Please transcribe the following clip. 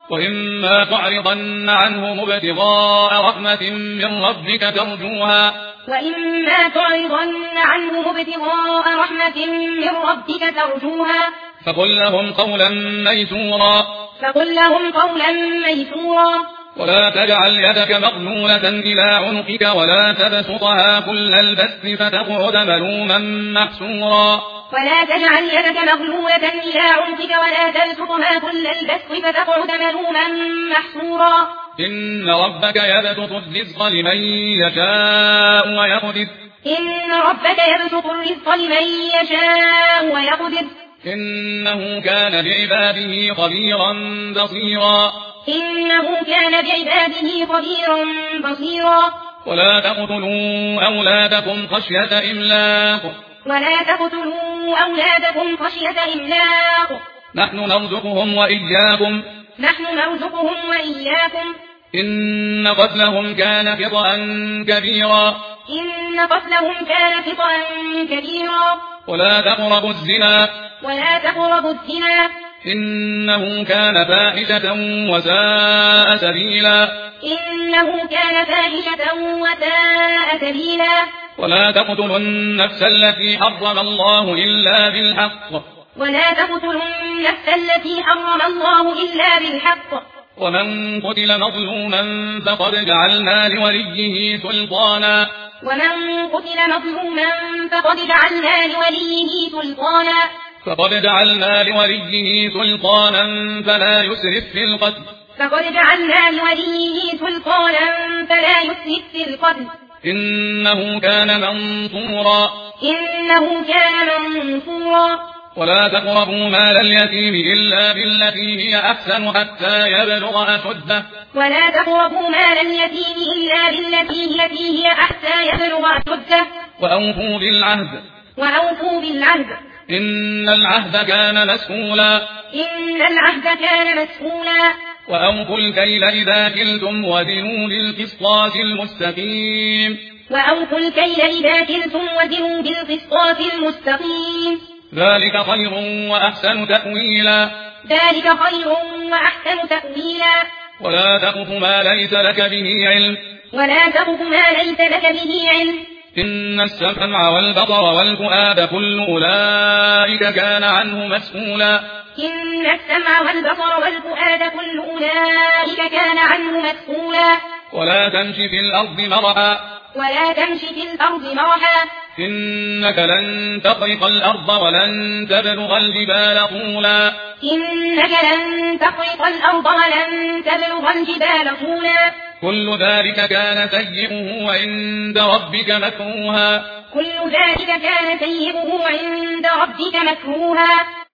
وإما تعرضن عنهم ابتغاء رحمة من ربك ترجوها فقل لهم قولا ميسورا ولا تجعل يدك مغلولة إلى عنقك ولا تبسطها كل البسط فتقعد ملوما محسورا إن ربك يبسط الرزق لمن يشاء ويقدر إنه كان بعباده خبيرا بصيرا ولا تقتلوا أولادكم خشية إملاق نحن نرزقهم وإياكم إن قتلهم كان خطأ كبيرا ولا تقربوا الزنا إنه كان فاحشة وساء سبيلا ولا تقتلوا النفس التي حرم الله إلا بالحق ومن قتل مظلوما فقد جعلنا لوليه سلطانا فلا يسرف في القتل إنه كان منصورا ولا تقربوا مال اليتيم إلا بالتي هي أحسن حتى يبلغ أشده وأوفوا بالعهد إن العهد كان مسؤولا وأوفوا الكيل إذا كلتم وزنوا بالقسطاس المستقيم ذلك خير وأحسن تأويلا ولا تقف ما ليس لك به علم إن السمع والبصر والفؤاد كل أولئك كان عنه مسؤولا ولا تمش في الأرض مرحا إنك لن تخرق الأرض ولن تبلغ الجبال طولا كل ذلك كان سيئه عند ربك مكروها